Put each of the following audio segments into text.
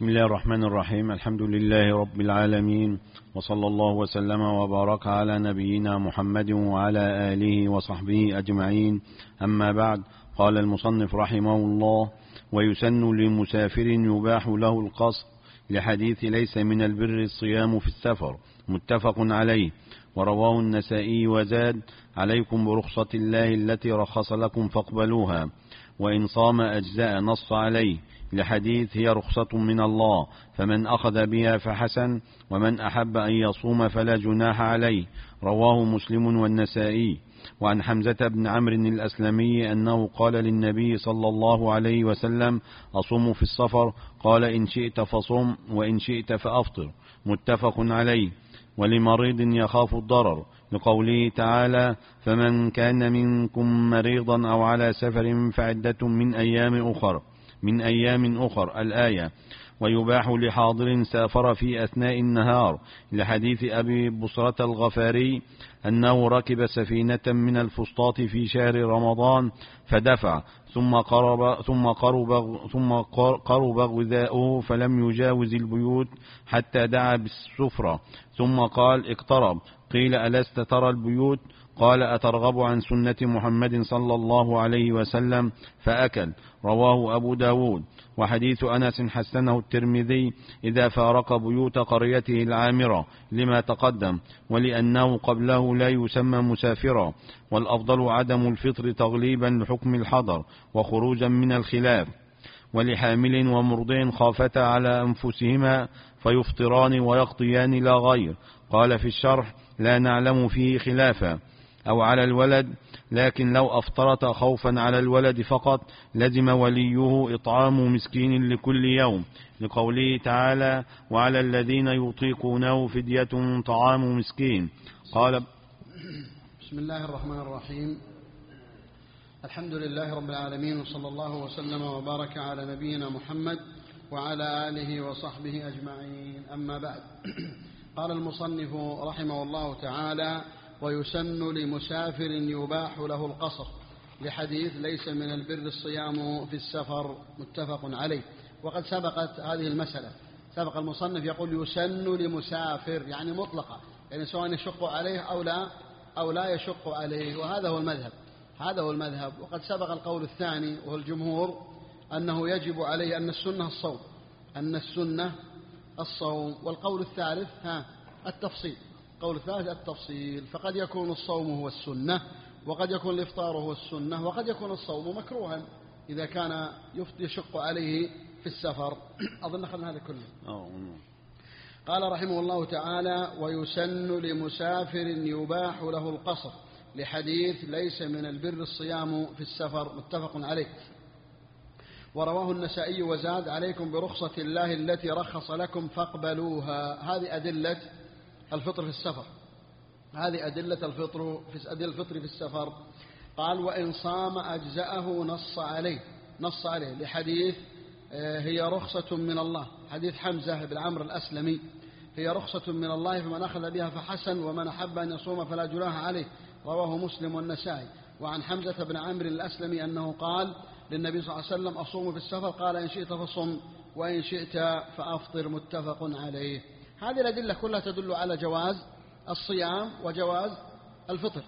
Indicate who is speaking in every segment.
Speaker 1: بسم الله الرحمن الرحيم. الحمد لله رب العالمين، وصلى الله وسلم وبارك على نبينا محمد وعلى آله وصحبه أجمعين. أما بعد، قال المصنف رحمه الله: ويسن لمسافر يباح له القصر، لحديث ليس من البر الصيام في السفر، متفق عليه. ورواه النسائي وزاد: عليكم برخصة الله التي رخص لكم فاقبلوها، وإن صام أجزاء، نص عليه، لحديث هي رخصة من الله، فمن أخذ بها فحسن، ومن أحب أن يصوم فلا جناح عليه. رواه مسلم والنسائي. وعن حمزة بن عمرو الأسلمي أنه قال للنبي صلى الله عليه وسلم: أصوم في السفر؟ قال: إن شئت فصم، وإن شئت فأفطر، متفق عليه. ولمريض يخاف الضرر، لقوله تعالى: فمن كان منكم مريضا أو على سفر فعدة من أيام أخر الآية. ويباح لحاضر سافر في أثناء النهار، لحديث أبي بصرة الغفاري أنه ركب سفينة من الفسطاط في شهر رمضان فدفع، ثم قرب غذاؤه فلم يجاوز البيوت حتى دعا بالسفرة، ثم قال: اقترب. قيل: ألست ترى البيوت؟ قال: أترغب عن سنة محمد صلى الله عليه وسلم؟ فأكل. رواه أبو داود. وحديث أنس حسنه الترمذي: إذا فارق بيوت قريته العامرة، لما تقدم، ولأنه قبله لا يسمى مسافرا. والأفضل عدم الفطر تغليبا لحكم الحضر وخروجا من الخلاف. ولحامل ومرضع خافتا على أنفسهما فيفطران ويقضيان لا غير. قال في الشرح: لا نعلم فيه خلافا. أو على الولد، لكن لو أفطرت خوفا على الولد فقط لزم وليه إطعام مسكين لكل يوم، لقوله تعالى: وعلى الذين يطيقونه فدية طعام مسكين. قال:
Speaker 2: بسم الله الرحمن الرحيم. الحمد لله رب العالمين، وصلى الله وسلم وبارك على نبينا محمد وعلى آله وصحبه أجمعين. أما بعد، قال المصنف رحمه الله تعالى: ويسن لمسافر يباح له القصر، لحديث ليس من البر الصيام في السفر، متفق عليه. وقد سبقت هذه المسألة، سبق المصنف يقول يسن لمسافر، يعني مطلقة، يعني سواء يشق عليه أو لا يشق عليه، وهذا هو المذهب. وقد سبق القول الثاني وهو الجمهور، أنه يجب عليه، أن السنة الصوم. والقول الثالث التفصيل. فقد يكون الصوم هو السنة، وقد يكون الإفطار هو السنة، وقد يكون الصوم مكروها إذا كان يشق عليه في السفر. أظن أخذنا هذا كله. قال رحمه الله تعالى: ويسن لمسافر يباح له القصر، لحديث ليس من البر الصيام في السفر، متفق عليه. ورواه النسائي وزاد: عليكم برخصة الله التي رخص لكم فاقبلوها. هذه أدلة الفطر في السفر، هذه أدلة الفطر في السفر. قال: وإن صام أجزأه، نص عليه لحديث هي رخصة من الله، حديث حمزة بن عمرو الأسلمي: هي رخصة من الله، فمن أخذ بها فحسن، ومن أحب أن يصوم فلا جناح عليه. رواه مسلم والنسائي. وعن حمزة بن عمرو الأسلمي أنه قال للنبي صلى الله عليه وسلم: أصوم في السفر؟ قال: إن شئت فصم، وإن شئت فأفطر، متفق عليه. هذه الأدلة كلها تدل على جواز الصيام وجواز الفطر،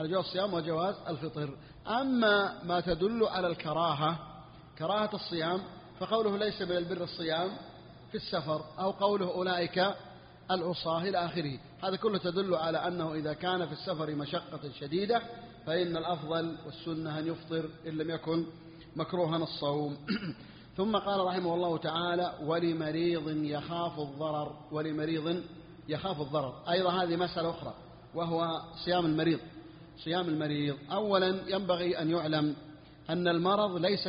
Speaker 2: أما ما تدل على كراهة الصيام، فقوله ليس من البر الصيام في السفر، أو قوله أولئك العصاة إلى آخره، هذا كله تدل على أنه إذا كان في السفر مشقة شديدة فإن الأفضل والسنة أن يفطر إن لم يكن مكروها الصوم. ثم قال رحمه الله تعالى: ولمريض يخاف الضرر. أيضا هذه مسألة أخرى، وهو صيام المريض. أولا ينبغي أن يعلم أن المرض ليس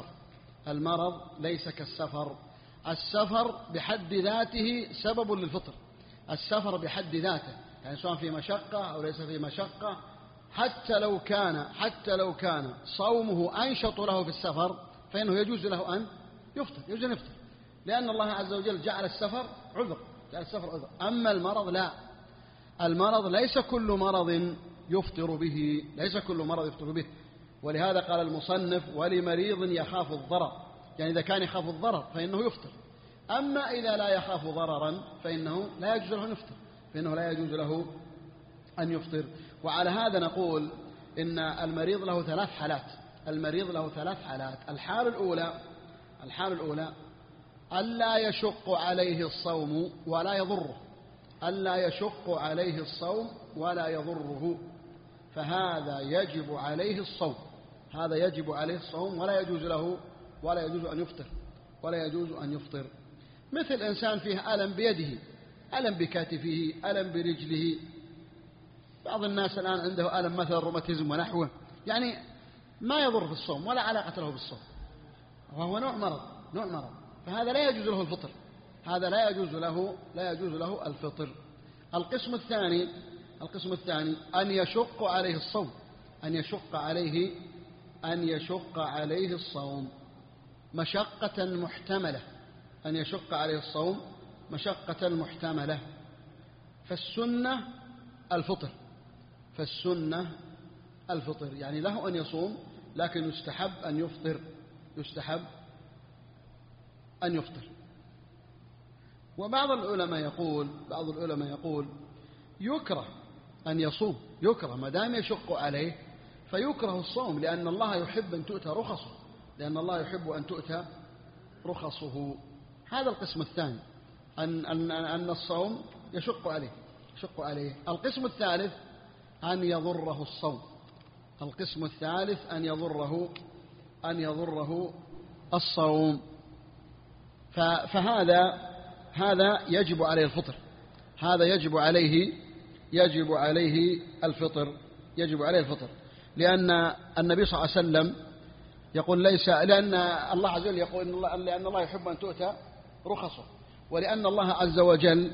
Speaker 2: كالسفر. السفر بحد ذاته سبب للفطر، السفر بحد ذاته، يعني سواء في مشقة أو ليس في مشقة، حتى لو كان صومه أنشط له في السفر، فإنه يجوز له أن يفطر، لأن الله عز وجل جعل السفر عذر. أما المرض لا، المرض ليس كل مرض يفطر به، ولهذا قال المصنف: ولمريض يخاف الضرر، يعني إذا كان يخاف الضرر فإنه يفطر. أما إذا لا يخاف ضررا فإنه لا يجوز له أن يفطر، فإنه لا يجوز له أن يفطر. وعلى هذا نقول إن المريض له ثلاث حالات. المريض له ثلاث حالات. الحالة الأولى ألا يشق عليه الصوم ولا يضره، ألا يشق عليه الصوم ولا يضره، فهذا يجب عليه الصوم، هذا يجب عليه الصوم ولا يجوز له ولا يجوز أن يفطر. مثل إنسان فيه ألم بيده، ألم بكتفه، ألم برجله. بعض الناس الآن عنده ألم مثل روماتيزم ونحوه، يعني ما يضر في الصوم ولا علاقة له بالصوم، وهو نوع مرض، فهذا لا يجوز له الفطر، هذا لا يجوز له الفطر. القسم الثاني أن يشق عليه الصوم، أن يشق عليه الصوم مشقة محتملة، أن يشق عليه الصوم مشقة محتملة، فالسنة الفطر، يعني له أن يصوم لكن يستحب أن يفطر. وبعض العلماء يقول يكره أن يصوم، يكره ما دام يشق عليه فيكره الصوم، لأن الله يحب أن تؤتى رخصه، هذا القسم الثاني، أن الصوم يشق عليه. القسم الثالث أن يضره الصوم، أن يضره الصوم، فهذا يجب عليه الفطر، هذا يجب عليه الفطر، لأن النبي صلى الله عليه وسلم يقول لأن الله عز وجل يقول لأن الله يحب أن تؤتى رخصه، ولأن الله عز وجل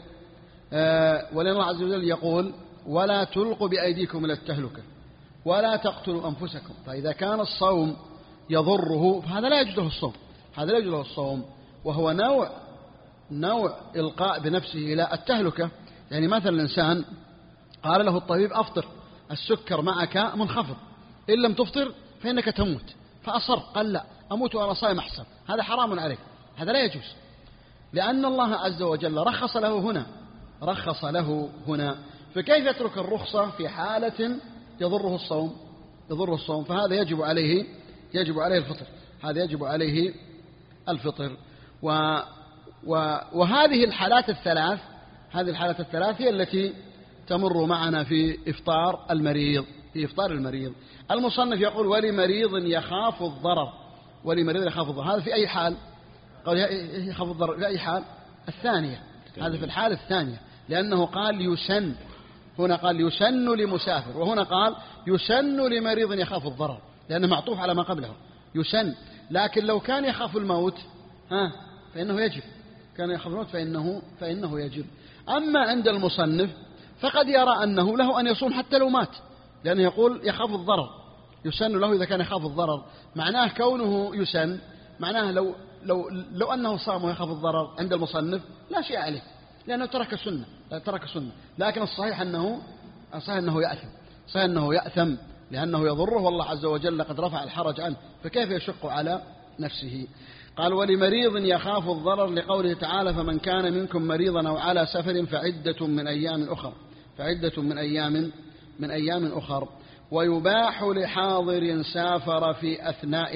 Speaker 2: يقول ولا تلقوا بأيديكم إلى التهلكة ولا تقتلوا أنفسكم. فإذا كان الصوم يضره فهذا لا يجوز له الصوم، وهو نوع إلقاء بنفسه إلى التهلكة. يعني مثلا الإنسان قال له الطبيب أفطر، السكر معك منخفض، إن لم تفطر فإنك تموت، فأصر قال لا، أموت وأنا صائم أحسن، هذا حرام عليك، هذا لا يجوز، لأن الله عز وجل رخص له هنا، فكيف يترك الرخصة في حالة يضره الصوم؟ فهذا يجب عليه الفطر، هذا يجب عليه الفطر. وهذه الحالات الثلاث هي التي تمر معنا في إفطار المريض. المصنف يقول ولمريض يخاف الضرر، هذا في أي حال؟ قال يخاف الضرر في أي حال؟ الثانية، هذا في الحالة الثانية، لأنه قال يسن، هنا قال يسن لمسافر، وهنا قال يسن لمريض يخاف الضرر، لأنه معطوف على ما قبله، يسن. لكن لو كان يخاف الموت فإنه يجب. أما عند المصنف فقد يرى أنه له أن يصوم حتى لو مات، لأنه يقول يخاف الضرر، يسن له إذا كان يخاف الضرر، معناه كونه يسن، معناه لو أنه صام ويخاف الضرر عند المصنف لا شيء عليه، لأنه ترك السنة. لكن الصحيح أنه يأثم لأنه يضره، والله عز وجل قد رفع الحرج عنه، فكيف يشق على نفسه؟ قال ولمريض يخاف الضرر لقوله تعالى فمن كان منكم مريضا أو على سفر فعدة من أيام أخر. ويباح لحاضر سافر في أثناء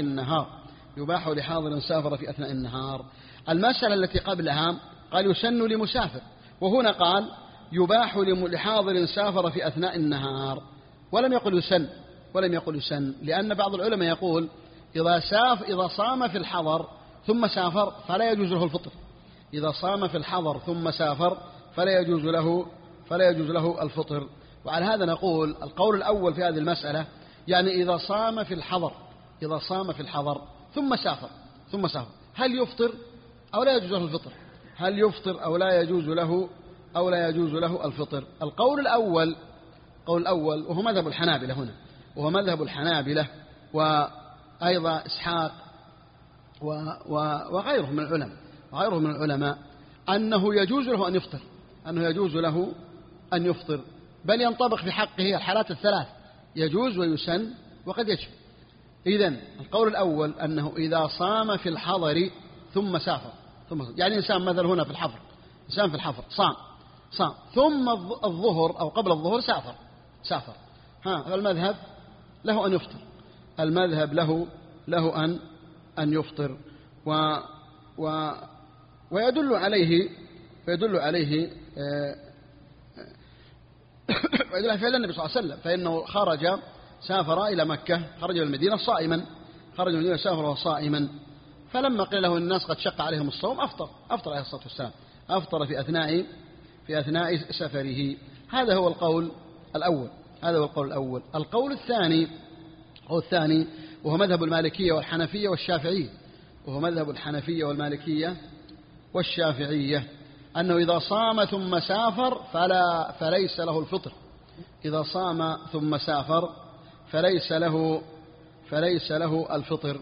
Speaker 2: النهار، المسألة التي قبلها قال يسن لمسافر، وهنا قال يباح لحاضر سافر في أثناء النهار، ولم يقل يسن، لأن بعض العلماء يقول إذا صام في الحضر ثم سافر فلا يجوز له الفطر، إذا صام في الحضر ثم سافر فلا يجوز له الفطر. وعلى هذا نقول القول الأول في هذه المسألة، يعني إذا صام في الحضر ثم سافر هل يفطر أو لا يجوز له الفطر؟ هل يفطر أو لا يجوز له الفطر؟ القول الأول وهو مذهب الحنابلة هنا، وهو مذهب الحنابلة وأيضا إسحاق وغيره من العلماء أنه يجوز له أن يفطر، بل ينطبق في حقه الحالات الثلاث، يجوز ويسن وقد يجب. إذن القول الأول أنه إذا صام في الحضر ثم سافر ثم يعني إنسان مثلا هنا في الحفر، إنسان في الحفر صام ثم الظهر أو قبل الظهر سافر فالمذهب له أن يفطر، المذهب له أن يفطر ويدل عليه فعل النبي صلى الله عليه وسلم، فإنه سافر إلى مكة، خرج من المدينة صائما، سافر وصائما، فلما قيل له الناس قد شق عليهم الصوم أفطر عليه الصلاة والسلام، أفطر في أثناء سفره. هذا هو القول الأول. القول الثاني وهو مذهب المالكية والحنفية والشافعية، أنه إذا صام ثم سافر فليس له الفطر، إذا صام ثم سافر فليس له الفطر.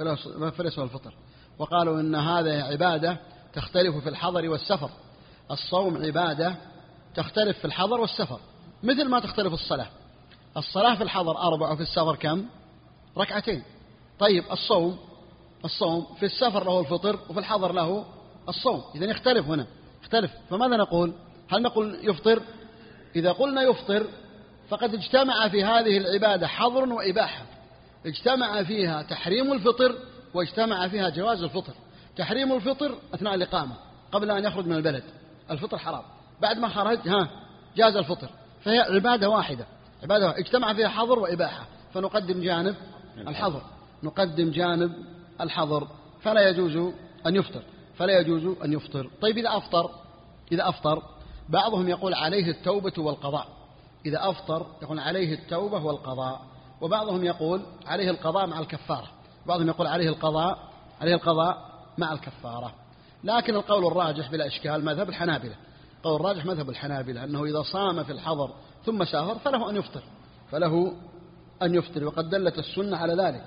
Speaker 2: وقالوا إن هذا عبادة تختلف في الحضر والسفر، الصوم عبادة تختلف في الحضر والسفر، مثل ما تختلف الصلاة في الحضر 4 وفي السفر كم؟ 2. طيب الصوم في السفر له الفطر وفي الحضر له الصوم، إذن يختلف هنا، فماذا نقول؟ هل نقول يفطر؟ إذا قلنا يفطر فقد اجتمع في هذه العبادة حظر وإباحة، اجتمع فيها تحريم الفطر واجتمع فيها جواز الفطر. تحريم الفطر أثناء الإقامة قبل أن يخرج من البلد، الفطر حرام، بعد ما خرج جاز الفطر، فهي عبادة واحدة اجتمع فيها حظر وإباحة، فنقدم جانب الحظر، فلا يجوز أن يفطر. طيب إذا أفطر بعضهم يقول عليه التوبة والقضاء، إذا أفطر يقول عليه التوبة والقضاء، وبعضهم يقول عليه القضاء مع الكفارة، بعضهم يقول عليه القضاء مع الكفارة. لكن القول الراجح بلا إشكال مذهب الحنابلة، أنه إذا صام في الحضر ثم سافر فله أن يفطر، وقد دلت السنة على ذلك،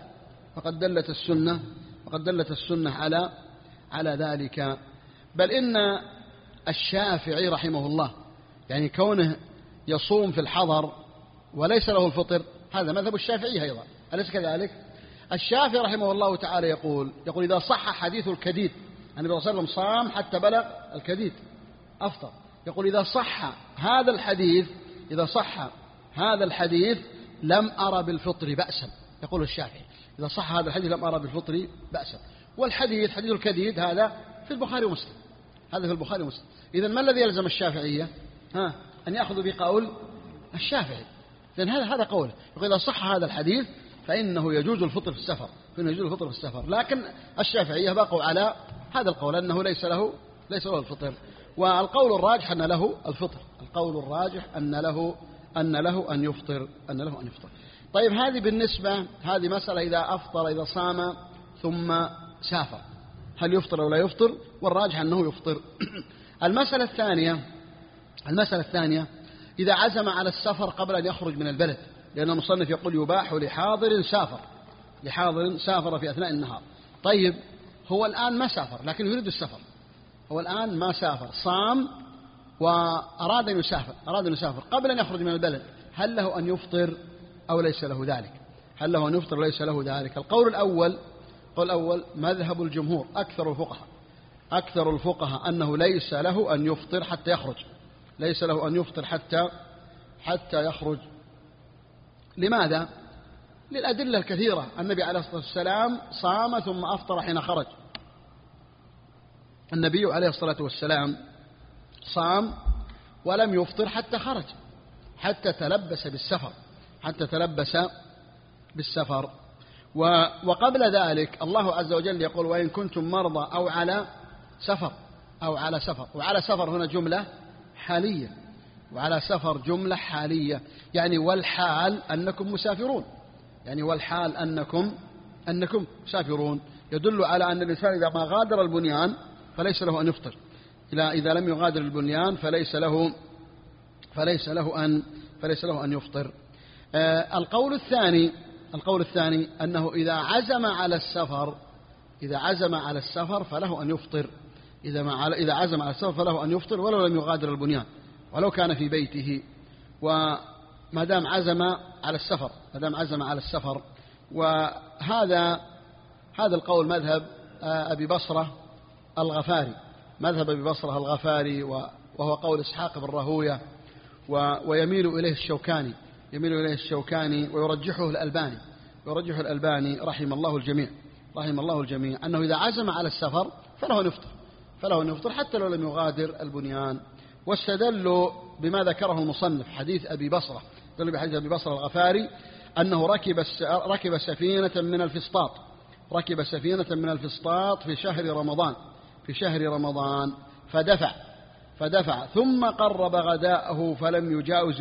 Speaker 2: وقد دلت السنة على ذلك. بل إن الشافعي رحمه الله يعني كونه يصوم في الحضر وليس له الفطر، هذا مذهب الشافعي أيضا، أليس كذلك؟ الشافعي رحمه الله تعالى يقول إذا صح حديث الكديد، النبي صلى الله عليه وسلم صام حتى بلغ الكديد أفطر، يقول إذا صح هذا الحديث لم أرى بالفطر بأسا، يقول الشافعي إذا صح هذا الحديث لم أرى بالفطر بأسا. والحديث حديث الكديد هذا في البخاري ومسلم، إذن ما الذي يلزم الشافعية؟ أن يأخذوا بقول الشافعي، لأن هذا قوله، يقول إذا صح هذا الحديث فإنه يجوز الفطر في السفر، لكن الشافعية بقوا على هذا القول أنه ليس له الفطر، والقول الراجح أن له الفطر، أن له أن يفطر. طيب هذه مسألة إذا صام ثم سافر هل يفطر أو لا يفطر؟ والراجح أنه يفطر. المسألة الثانية إذا عزم على السفر قبل أن يخرج من البلد، لأن المصنف يقول يباح لحاضر سافر في أثناء النهار. طيب هو الآن ما سافر لكن يريد السفر، صام وأراد أن يسافر قبل أن يخرج من البلد، هل له أن يفطر أو ليس له ذلك؟ القول الأول مذهب الجمهور أكثر الفقهاء أنه ليس له أن يفطر حتى يخرج. لماذا؟ للأدلة الكثيرة، النبي عليه الصلاة والسلام صام ثم أفطر حين خرج، النبي عليه الصلاة والسلام صام ولم يفطر حتى خرج، حتى تلبس بالسفر. وقبل ذلك الله عز وجل يقول وإن كنتم مرضى أو على سفر، وعلى سفر هنا جملة حالية، يعني والحال أنكم مسافرون، يدل على أن الإنسان إذا ما غادر البنيان فليس له أن يفطر، إذا لم يغادر البنيان فليس له أن يفطر. القول الثاني أنه إذا عزم على السفر فله أن يفطر، إذا عزم على السفر فله أن يفطر ولو لم يغادر البنيان، ولو كان في بيته، وما دام عزم على السفر. وهذا القول مذهب أبي بصرة الغفاري، مذهب أبي بصرة الغفاري، وهو قول إسحاق بن راهويه، ويميل إليه الشوكاني ويرجحه الألباني رحم الله الجميع أنه إذا عزم على السفر فله أن يفطر حتى لو لم يغادر البنيان. واستدلوا بما ذكره المصنف حديث أبي بصرة، دلوا بحديث أبي بصرة الغفاري أنه ركب سفينة من الفسطاط في شهر رمضان فدفع ثم قرب غداءه فلم يجاوز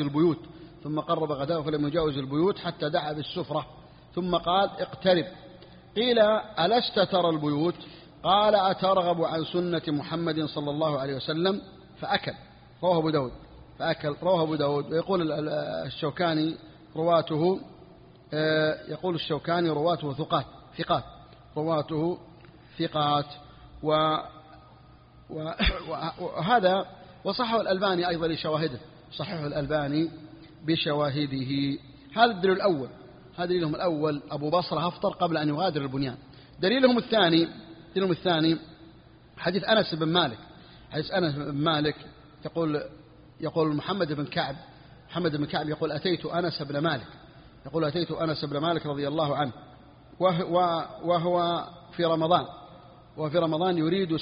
Speaker 2: البيوت حتى دعا بالسفرة ثم قال اقترب. قيل ألست ترى البيوت؟ قال أترغب عن سنة محمد صلى الله عليه وسلم؟ فأكل. رواه أبو داود. ويقول الشوكاني رواته ثقات وهذا وصححه الألباني أيضا لشواهده، صححه الألباني بشواهده. هذا الدليل الأول، دليلهم الأول أبو بصرة أفطر قبل أن يغادر البنيان. دليلهم الثاني حديث أنس بن مالك يقول محمد بن كعب يقول أتيت أنس بن مالك رضي الله عنه وهو في رمضان يريد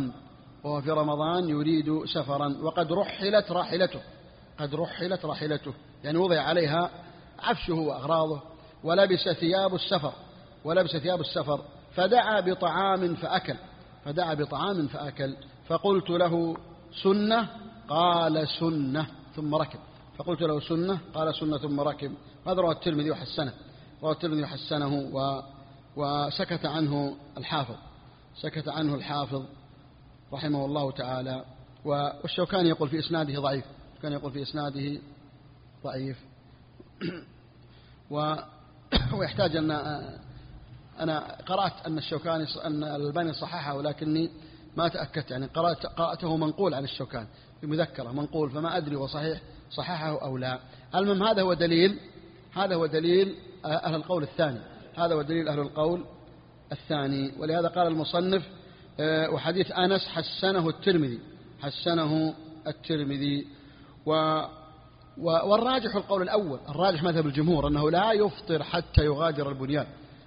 Speaker 2: سفرا وقد رحلت راحلته يعني وضع عليها عفشه وأغراضه ولبس ثياب السفر فدعا بطعام فأكل فقلت له سنة؟ قال سنة ثم ركب. هذا رواه الترمذي وحسنه وسكت عنه الحافظ رحمه الله تعالى. والشوكاني يقول في إسناده ضعيف ويحتاج أنا قرأت أن الألباني صححه ولكني ما تأكدت، يعني قرأته منقول عن الشوكاني في مذكرة منقول، فما أدري وصحيح صححه أو لا. المهم هذا هو دليل أهل القول الثاني. ولهذا قال المصنف وحديث أنس حسنه الترمذي. والراجح القول الأول، الراجح مذهب الجمهور أنه لا يفطر حتى يغادر البنيان،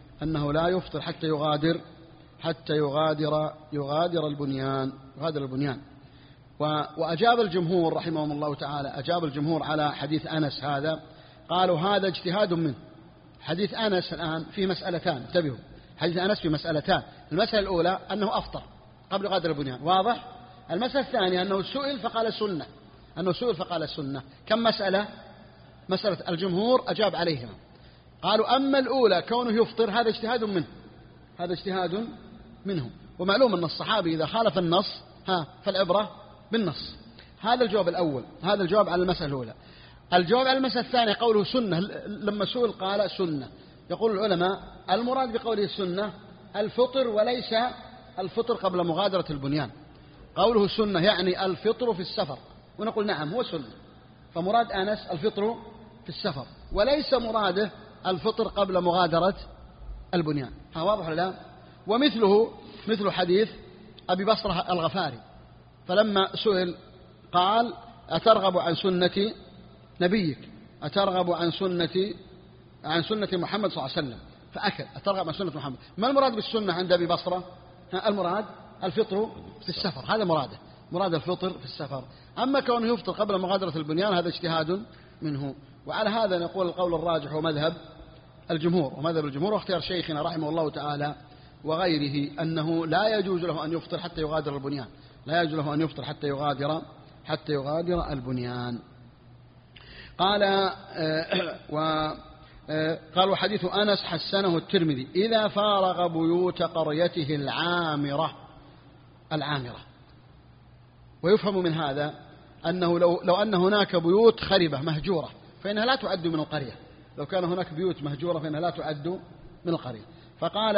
Speaker 2: يغادر البنيان. وأجاب الجمهور رحمهم الله تعالى على حديث أنس هذا، قالوا هذا اجتهاد منه. حديث أنس الآن في مسألتان، انتبهوا، حديث أنس في مسألتان. المسألة الأولى أنه أفطر قبل غادر البنيان، واضح. المسألة الثانية أنه سئل فقال سنة. كم مسألة الجمهور أجاب عليهما. قالوا أما الأولى كونه يفطر هذا اجتهاد منه، ومعلوم أن الصحابي إذا خالف النص فالعبرة بالنص. هذا الجواب الأول، هذا الجواب على المسألة الأولى. الجواب على المسألة الثانية قوله سنة، لما سئل قال سنة. يقول العلماء المراد بقوله سنة الفطر وليس الفطر قبل مغادرة البنيان. قوله سنة يعني الفطر في السفر، ونقول نعم هو سنة، فمراد أنس الفطر في السفر وليس مراده الفطر قبل مغادرة البنيان. واضح ولا لا؟ ومثله مثل حديث أبي بصرة الغفاري، فلما سئل قال أترغب عن سنة نبيك، أترغب عن سنة محمد صلى الله عليه وسلم؟ فأكل. أترغب عن سنة محمد. ما المراد بالسنة عند أبي بصرة؟ المراد الفطر في السفر، هذا مراد الفطر في السفر. أما كونه يفطر قبل مغادرة البنيان هذا اجتهاد منه. وعلى هذا نقول القول الراجح ومذهب الجمهور واختيار شيخنا رحمه الله تعالى وغيره أنه لا يجوز له أن يفطر حتى يغادر البنيان. قال وحديث أنس حسنه الترمذي إذا فارغ بيوت قريته العامرة. ويفهم من هذا أنه لو أن هناك بيوت خربة مهجورة فإنها لا تعد من القرية، لو كان هناك بيوت مهجورة فإنها لا تعد من القرية. فقال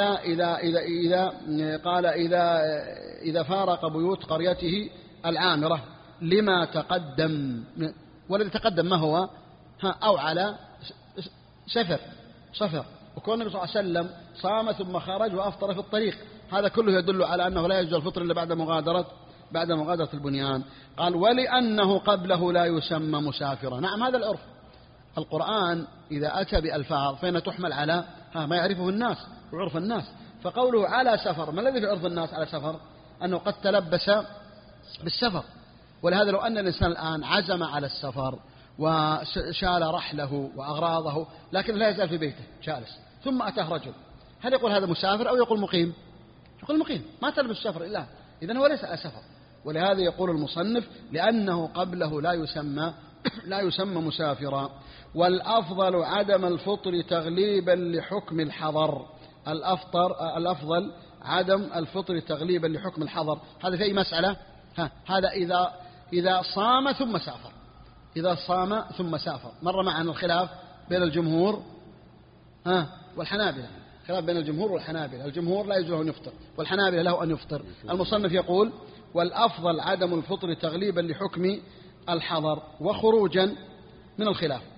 Speaker 2: إذا فارق بيوت قريته العامرة لما تقدم، والذي تقدم ما هو؟ أو على سفر. وكون النبي صلى الله عليه وسلم صام ثم خرج وأفطر في الطريق، هذا كله يدل على أنه لا يجوز الفطر إلا بعد مغادرة البنيان. قال ولأنه قبله لا يسمى مسافرا. نعم هذا العرف، القرآن إذا أتى بألفاظ فإن تحمل على ما يعرفه الناس وعرف الناس. فقوله على سفر، ما الذي في عرف الناس على سفر؟ أنه قد تلبس بالسفر. ولهذا لو أن الإنسان الآن عزم على السفر وشال رحله وأغراضه لكن لا يزال في بيته جالس، ثم أتاه رجل، هل يقول هذا مسافر أو يقول مقيم؟ يقول مقيم، ما تلبس السفر إلا، إذن هو ليس على سفر. ولهذا يقول المصنف لأنه قبله لا يسمى مسافرا. والأفضل عدم الفطر تغليبا لحكم الحضر. الأفضل عدم الفطر تغليبا لحكم الحضر. هذا في أي مسألة؟ هذا إذا صام ثم سافر. إذا صام ثم سافر. مر معنا الخلاف بين الجمهور والحنابلة، خلاف بين الجمهور والحنابلة. الجمهور لا يجوز له أن يفطر، والحنابلة له أن يفطر. المصنف يقول والأفضل عدم الفطر تغليبا لحكم الحضر وخروجا من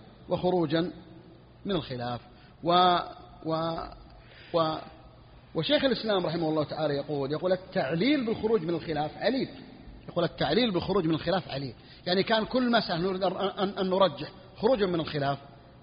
Speaker 2: الخلاف. وشيخ الإسلام رحمه الله تعالى يقول التعليل بالخروج من الخلاف عليل. يقول التعليل بالخروج من الخلاف عليل، يعني كان كل مسألة نريد أن نرجح خروجا من الخلاف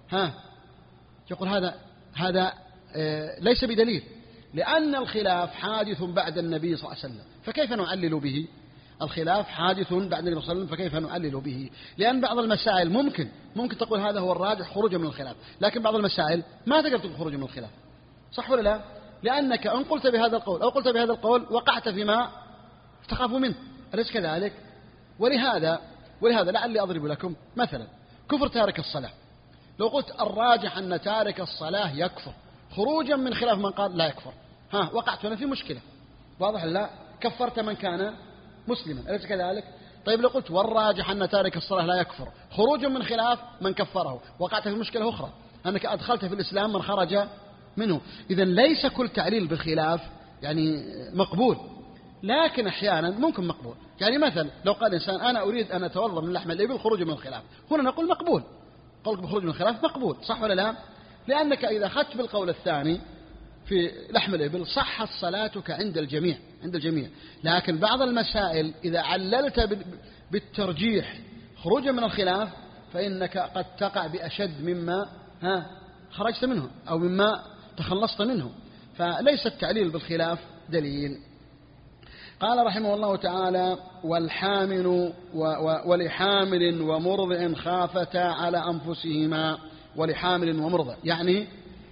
Speaker 2: يقول هذا ليس بدليل، لأن الخلاف حادث بعد النبي صلى الله عليه وسلم، فكيف نعلل به؟ الخلاف حادث بعد النبي صلى الله عليه وسلم، فكيف نعلل به؟ لأن بعض المسائل ممكن تقول هذا هو الراجح خروجا من الخلاف، لكن بعض المسائل ما تقدر تقول خروجا من الخلاف، صح ولا لا؟ لأنك إن قلت بهذا القول أو قلت بهذا القول وقعت فيما تخاف منه، أليس كذلك؟ ولهذا لعلي أضرب لكم مثلا كفر تارك الصلاة. لو قلت الراجح أن تارك الصلاة يكفر خروجا من خلاف من قال لا يكفر، وقعت هنا في مشكلة، واضح لا؟ كفرت من كان مسلما، أليس كذلك؟ طيب لو قلت والراجح أن تارك الصلاة لا يكفر خروجا من خلاف من كفره، وقعت في مشكلة أخرى، أنك أدخلت في الإسلام من خرج منه. إذن ليس كل تعليل بالخلاف يعني مقبول، لكن أحيانا ممكن مقبول. يعني مثلا لو قال إنسان أنا أريد أن أتوضأ من لحم الإبل خروجا من الخلاف، هنا نقول مقبول، قولك بخروج من الخلاف مقبول، صح ولا لا؟ لأنك إذا أخذت بالقول الثاني في لحم الإبل صحت صلاتك عند الجميع. لكن بعض المسائل إذا عللت بالترجيح خروجا من الخلاف فإنك قد تقع بأشد مما خرجت منه أو مما تخلصت منه، فليس التعليل بالخلاف دليل. قال رحمه الله تعالى والحامل ولحامل ومرضع خافتا على أنفسهما. ولحامل ومرضع يعني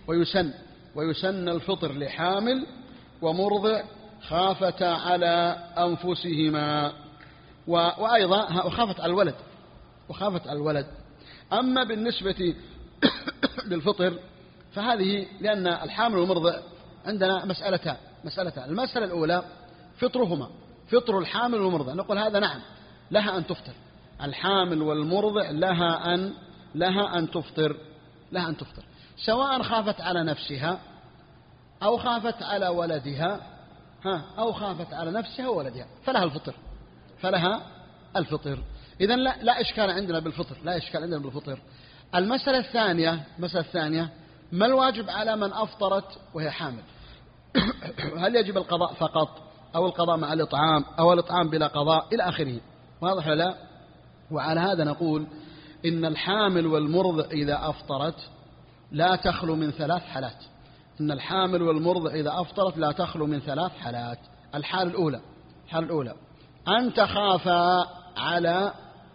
Speaker 2: ويسن الفطر لحامل ومرضع خافتا على أنفسهما، وأيضا وخافت على الولد. أما بالنسبة للفطر فهذه لأن الحامل والمرضع عندنا مسألتان. المسألة الأولى فطرهما، فطر الحامل والمرضع، نقول هذا نعم لها أن تفطر، الحامل والمرضع لها أن تفطر سواء خافت على نفسها أو خافت على ولدها أو خافت على نفسها وولدها فلها الفطر. إذن لا إشكال عندنا بالفطر. المسألة الثانية ما الواجب على من أفطرت وهي حامل؟ هل يجب القضاء فقط أو القضاء مع الإطعام أو الإطعام بلا قضاء إلى آخره، واضح ولا لا؟ وعلى هذا نقول إن الحامل والمرضع إذا أفطرت لا تخلو من 3 حالات. إن الحامل والمرضع إذا أفطرت لا تخلو من 3 حالات. الحالة الأولى أن تخافا على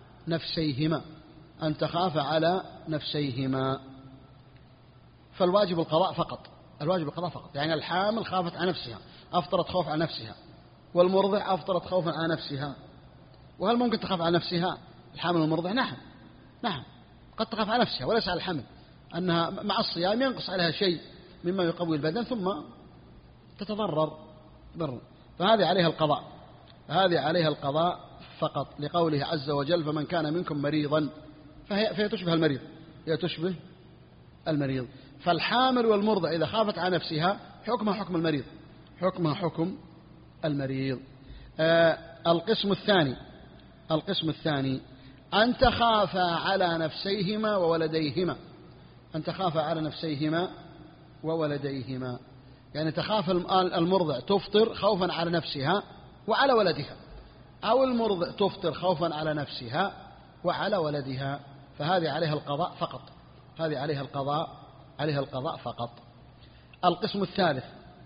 Speaker 2: نفسيهما، فالواجب القضاء فقط. يعني الحامل خافت على نفسها أفطرت خوف على نفسها، والمرضع أفطرت خوفا على نفسها. وهل ممكن تخاف على نفسها الحامل والمرضع؟ نعم قد تخاف على نفسها وليس على الحمل، أنها مع الصيام ينقص عليها شيء مما يقوي البدن ثم تتضرر، فهذه عليها القضاء فقط، لقوله عز وجل فمن كان منكم مريضا، فهي تشبه المريض. فالحامل والمرضع إذا خافت على نفسها حكمها حكم المريض. القسم الثاني أن تخافا على نفسيهما وولديهما. يعني تخاف المرضع تفطر خوفا على نفسها وعلى ولدها، أو المرضع تفطر خوفا على نفسها وعلى ولدها، فهذه عليها القضاء فقط، هذه عليها القضاء فقط. القسم الثالث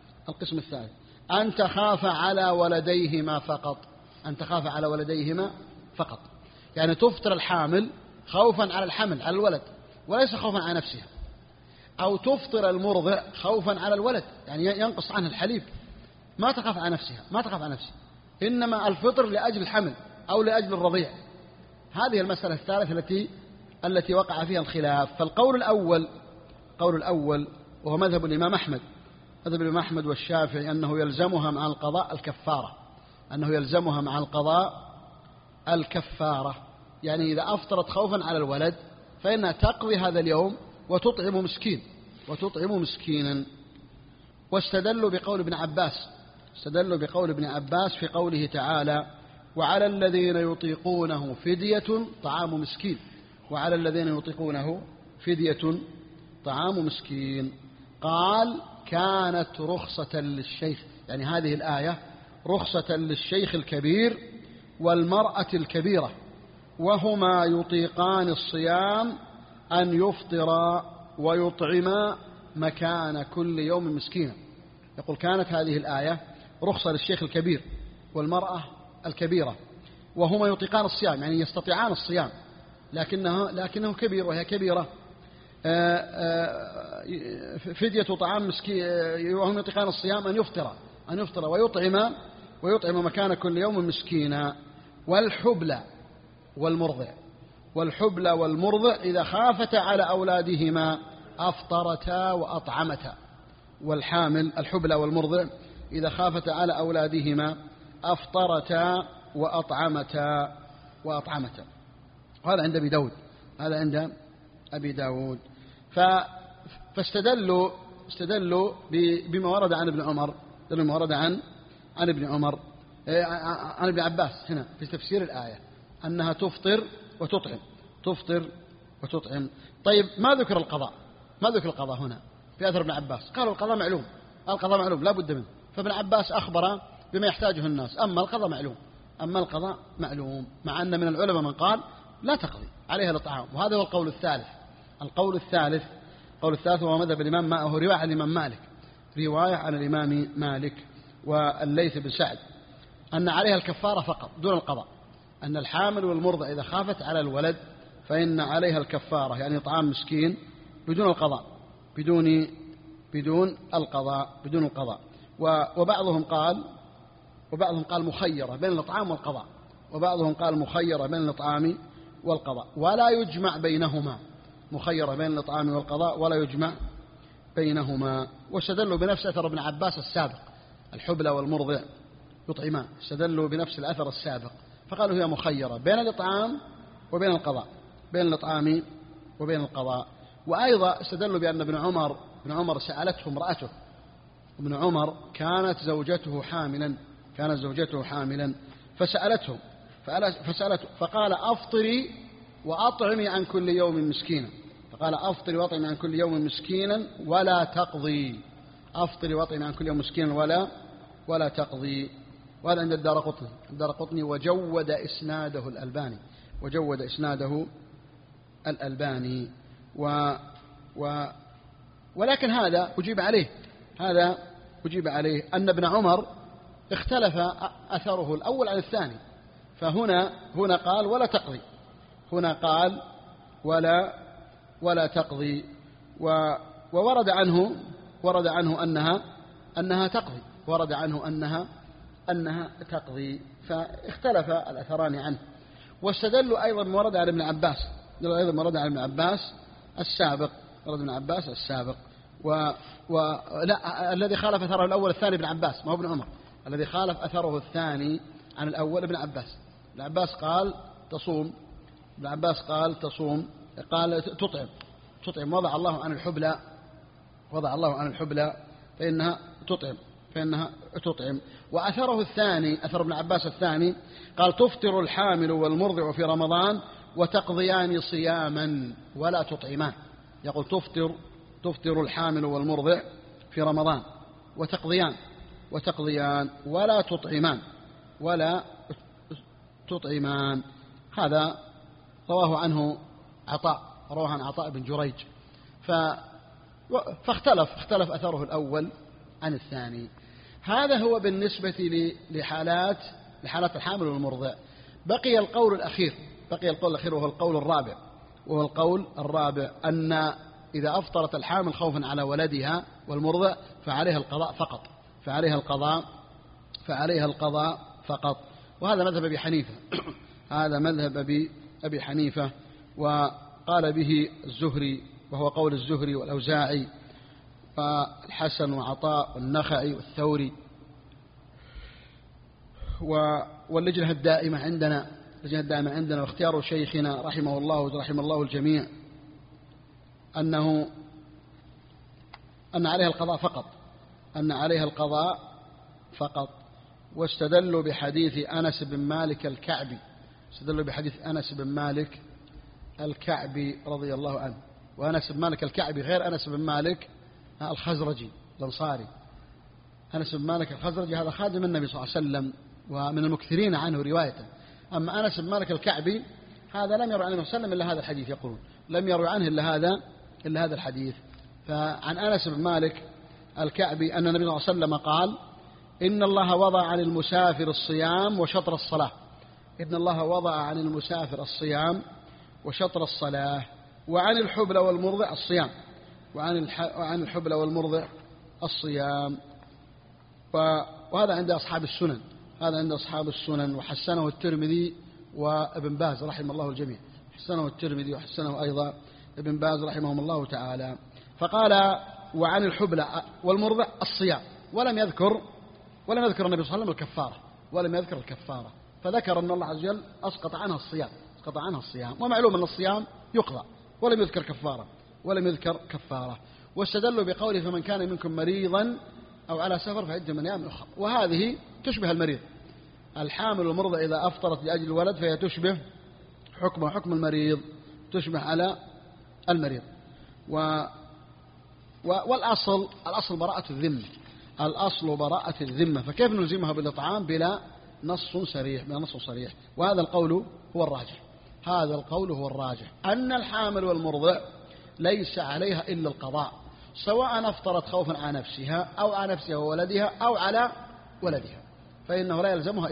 Speaker 2: أن تخاف على ولديهما فقط، أن تخاف على ولديهما فقط، يعني تفطر الحامل خوفا على الحمل على الولد وليس خوفا على نفسها، أو تفطر المرضع خوفا على الولد، يعني ينقص عنه الحليب، ما تخاف على نفسها، إنما الفطر لأجل الحمل أو لأجل الرضيع. هذه المسألة الثالثة التي وقع فيها الخلاف. فالقول الأول وهو مذهب الإمام أحمد والشافعي أنه يلزمها مع القضاء الكفارة، يعني إذا أفطرت خوفا على الولد فإنها تقضي هذا اليوم وتطعم مسكينا. واستدلوا بقول ابن عباس في قوله تعالى: وعلى الذين يطيقونه فدية طعام مسكين. قال: كانت رخصة للشيخ، يعني هذه الآية رخصة للشيخ الكبير والمرأة الكبيرة وهما يطيقان الصيام أن يفطرا ويطعما مكان كل يوم مسكينا. يقول: كانت هذه الآية رخصة للشيخ الكبير والمرأة الكبيرة وهما يطيقان الصيام، يعني يستطيعان الصيام، لكنه كبير وهي كبيرة، فدية طعام مسكين، وهم يطيقان الصيام أن يفطر ويطعم مكان كل يوم مسكينا. والحبل والمرضع إذا خافتا على أولادهما أفطرتا وأطعمتا. والحامل الحبل والمرضع إذا خافتا على أولادهما أفطرتا وأطعمتا. وهذا عند أبي داود. فاستدلوا بما ورد عن ابن عباس هنا في تفسير الآية أنها تفطر وتطعم. طيب ما ذكر القضاء هنا في أثر ابن عباس؟ قالوا القضاء معلوم لا بد منه، فابن عباس أخبر بما يحتاجه الناس، أما القضاء معلوم، مع أن من العلماء من قال لا تقضي عليها الإطعام، وهذا هو القول الثالث. القول الثالث هو مذهب وهو رواية عن الإمام مالك والليث بن سعد أن عليها الكفارة فقط دون القضاء، أن الحامل والمرضع إذا خافت على الولد فإن عليها الكفارة، يعني طعام مسكين بدون القضاء. وبعضهم قال مخيرة بين الإطعام والقضاء، وبعضهم قال مخيرة بين الإطعام والقضاء ولا يجمع بينهما، مخيرة بين الإطعام والقضاء ولا يجمع بينهما. واستدلوا بنفس أثر ابن عباس السابق، الحبلى والمرضع يطعمان، استدلوا بنفس الأثر السابق فقالوا هي مخيرة بين الإطعام وبين القضاء، بين الإطعام وبين القضاء. وأيضا استدلوا بأن ابن عمر سألته امرأته، ابن عمر كانت زوجته حاملا فسألته فقال: أفطري وأطعمي عن كل يوم مسكينا ولا تقضي. ولا تقضي. وهذا عند الدارقطني وجود إسناده الألباني. ولكن هذا أجيب عليه أن ابن عمر اختلف أثره الأول عن الثاني، فهنا قال ولا تقضي، هنا قال ولا تقضي، وورد عنه أنها تقضي، فاختلف الأثران عنه. واستدلوا أيضا ورد عن ابن عباس السابق، الذي خالف أثره الأول الثاني ابن عباس، ما هو ابن عمر، الذي خالف أثره الثاني عن الأول ابن عباس. ابن عباس قال تصوم، قال تطعم، وضع الله عن الحبلى فإنها تطعم. وأثره الثاني، أثر ابن عباس الثاني، قال تفطر الحامل والمرضع في رمضان وتقضيان صياما ولا تطعمان. يقول تفطر الحامل والمرضع في رمضان وتقضيان ولا تطعمان. هذا رواه عنه عطاء بن جريج. فاختلف أثره الأول عن الثاني. هذا هو بالنسبة لحالات الحامل والمرضع. بقي القول الأخير وهو القول الرابع أن إذا أفطرت الحامل خوفا على ولدها والمرضع فعليها القضاء فقط. وهذا مذهب أبي حنيفة هذا مذهب أبي حنيفة، وقال به الزهري، وهو قول الزهري والأوزاعي والحسن وعطاء والنخعي والثوري واللجنة الدائمة عندنا واختيار شيخنا رحمه الله الجميع أن عليها القضاء فقط. واستدلوا بحديث أنس بن مالك الكعبي رضي الله عنه. وأنس بن مالك الكعبي غير أنس بن مالك الخزرجي الأنصاري. أنس بن مالك الخزرجي هذا خادم النبي صلى الله عليه وسلم ومن المكثرين عنه رواية. أما أنس بن مالك الكعبي هذا لم يروي عنه النبي صلى الله عليه وسلم إلا هذا الحديث، يقولون لم يروي عنه إلا هذا الحديث. فعن أنس بن مالك الكعبي أن النبي صلى الله عليه وسلم قال: إن الله وضع عن المسافر الصيام وشطر الصلاة، وعن الحبل والمرضع الصيام، وهذا عند أصحاب السنن، وحسنه الترمذي وابن باز رحمه الله الجميع. حسنه الترمذي وحسنه أيضا ابن باز رحمهم الله تعالى. فقال: وعن الحبل والمرضع الصيام، ولم يذكر النبي صلى الله عليه وسلم الكفارة، فذكر أن الله عز وجل أسقط عنها الصيام، ومعلوم أن الصيام يقضى، ولم يذكر كفارة. واستدلوا بقوله: فمن كان منكم مريضا أو على سفر فعدة من أيام أخرى. وهذه تشبه المريض. الحامل والمرضع إذا أفطرت لأجل الولد فهي تشبه حكم المريض، تشبه على المريض. والأصل براءة الذمة، فكيف نلزمها بالإطعام بلا نص صريح؟ وهذا القول هو الراجح أن الحامل والمرضع ليس عليها إلا القضاء، سواء أفطرت خوفا على نفسها أو على نفسها وولدها أو على ولدها، فإنه لا يلزمها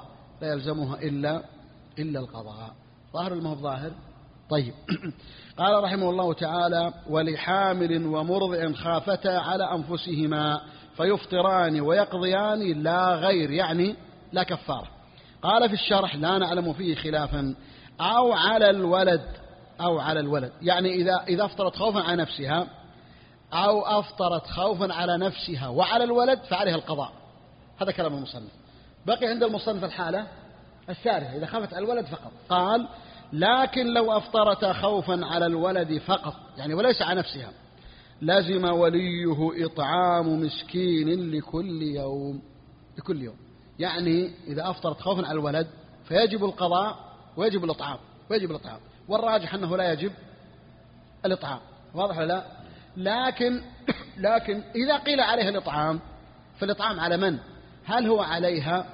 Speaker 2: إلا القضاء. ظاهر المهب ظاهر. طيب. قال رحمه الله تعالى: ولحامل ومرضع خافتا على أنفسهما فيفطران ويقضيان لا غير، يعني لا كفارة. قال في الشرح: لا نعلم فيه خلافا. أو على الولد، يعني إذا أفطرت خوفا على نفسها أو أفطرت خوفا على نفسها وعلى الولد فعليها القضاء. هذا كلام المصنف. بقي عند المصنف الحالة الثالثة إذا خافت على الولد فقط. قال: لكن لو أفطرت خوفا على الولد فقط، يعني وليس على نفسها، لزم وليه إطعام مسكين لكل يوم. يعني إذا أفطرت خوفا على الولد فيجب القضاء ويجب الإطعام. والراجح أنه لا يجب الإطعام. واضح ولا لا؟ لكن إذا قيل عليها الإطعام فالإطعام على من؟ هل هو عليها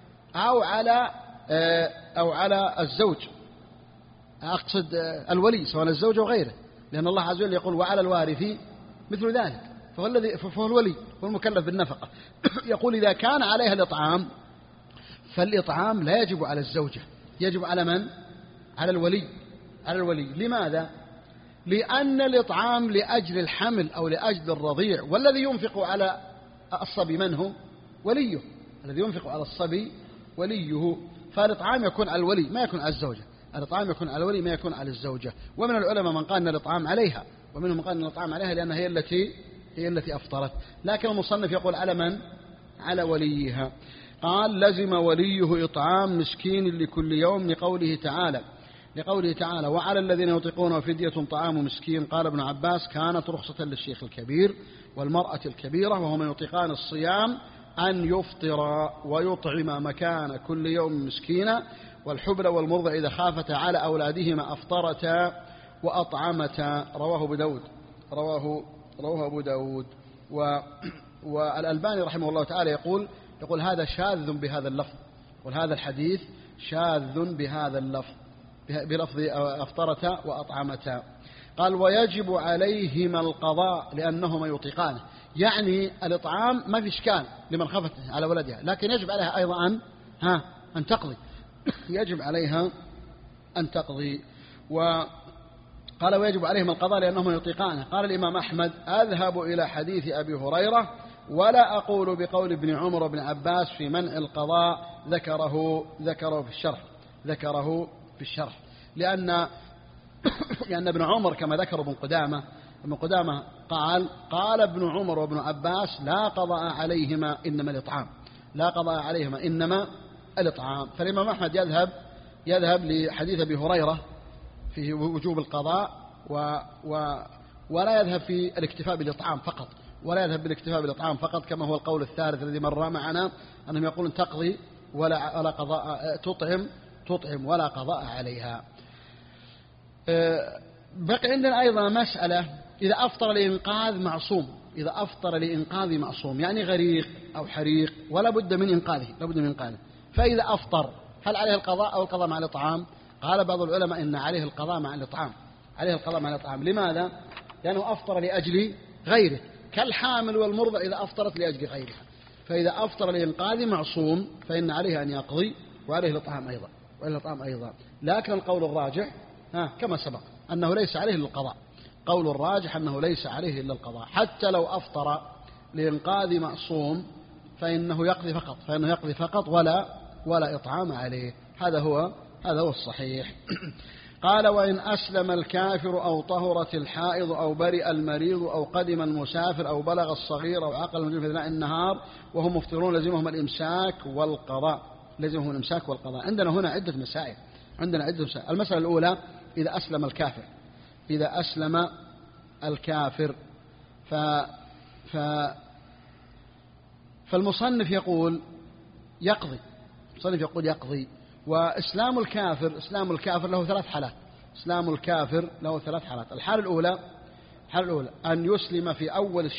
Speaker 2: أو على الزوج؟ أقصد الولي، سواء الزوج أو غيره، لأن الله عز وجل يقول: وعلى الوارث مثل ذلك، فهو الولي والمكلف بالنفقة. يقول: إذا كان عليها الإطعام فالإطعام لا يجب على الزوجة، يجب على من؟ على الولي. لماذا؟ لأن الإطعام لأجل الحمل أو لأجل الرضيع، والذي ينفق على الصبي من هو؟ وليه. الذي ينفق على الصبي وليه، فالإطعام يكون على الولي ما يكون على الزوجة. الإطعام يكون على الولي ما يكون على الزوجة. ومن العلماء من قال أن الإطعام عليها، ومنهم من قال أن الإطعام عليها لأنها هي التي أفطرت. لكن المصنف يقول: على من؟ على وليها. قال: لزم وليه إطعام مسكين لكل يوم، لقوله تعالى: وعلى الذين يطيقون فدية طعام مسكين. قال ابن عباس: كانت رخصة للشيخ الكبير والمرأة الكبيرة وهم من يطيقان الصيام أن يفطر ويطعم مكان كل يوم مسكينا. والحبل والمرضع إذا خافتا على أولادهما أفطرتا وأطعمتا. رواه أبو داود. والألباني رحمه الله تعالى يقول هذا شاذ بهذا اللفظ، وهذا الحديث شاذ بهذا اللفظ بلفظ أفطرتا وأطعمتا. قال ويجب عليهما القضاء لأنهما يطيقانه، يعني الإطعام ما في إشكال لمن خفت على ولدها، لكن يجب عليها أيضا أن تقضي يجب عليها أن تقضي. وقال ويجب عليهم القضاء لأنهما يطيقانه. قال الإمام أحمد أذهب إلى حديث أبي هريرة ولا أقول بقول ابن عمر وابن عباس في منع القضاء، ذكره في الشرح لأن ابن عمر كما ذكر ابن قدامة قال ابن عمر وابن عباس لا قضاء عليهما إنما الإطعام. فالإمام أحمد يذهب لحديث أبي هريرة في وجوب القضاء ولا يذهب في الاكتفاء بالإطعام فقط، كما هو القول الثالث الذي مر معنا أنهم يقولون تقضي ولا قضاء، تطعم ولا قضاء عليها. بقي عندنا أيضا مسألة إذا أفطر لإنقاذ معصوم، يعني غريق أو حريق ولا بد من إنقاذه، فإذا أفطر هل عليه القضاء أو القضاء مع الإطعام؟ قال بعض العلماء إن عليه القضاء مع الإطعام. لماذا؟ لأنه أفطر لأجل غيره، كالحامل والمرضع إذا أفطرت لأجل غيرها. فإذا أفطر لإنقاذ معصوم فإن عليه أن يقضي وعليه الإطعام أيضا. لكن القول الراجح كما سبق أنه ليس عليه إلا القضاء، قول الراجح أنه ليس عليه إلا القضاء، حتى لو أفطر لإنقاذ معصوم فإنه يقضي فقط ولا إطعام عليه. هذا هو الصحيح. قال وإن أسلم الكافر أو طهرت الحائض أو برئ المريض أو قدم المسافر أو بلغ الصغير أو عقل المجنون في أثناء النهار وهم مفطرون لزمهم الإمساك والقضاء. عندنا هنا عدة مسائل. المسألة الأولى إذا أسلم الكافر فالمصنف يقول يقضي. وإسلام الكافر له ثلاث حالات. الحالة الأولى أن يسلم في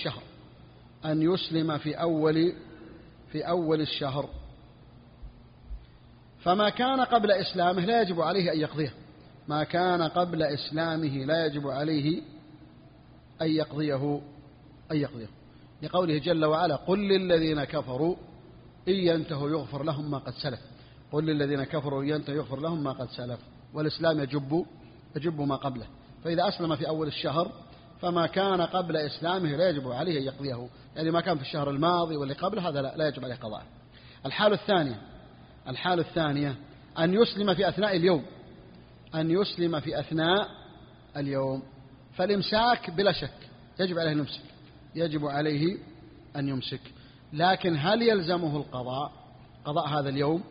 Speaker 2: أول الشهر، فما كان قبل إسلامه لا يجب عليه أن يقضيه. لقوله جل وعلا قل للذين كفروا إن ينتهوا يغفر لهم ما قد سلف. والإسلام يجب ما قبله. فإذا أسلم في أول الشهر فما كان قبل إسلامه لا يجب عليه أن يقضيه، يعني ما كان في الشهر الماضي واللي قبله هذا لا يجب عليه قضاء. الحالة الثانية أن يسلم في أثناء اليوم، فالإمساك بلا شك يجب عليه أن يمسك. لكن هل يلزمه قضاء هذا اليوم؟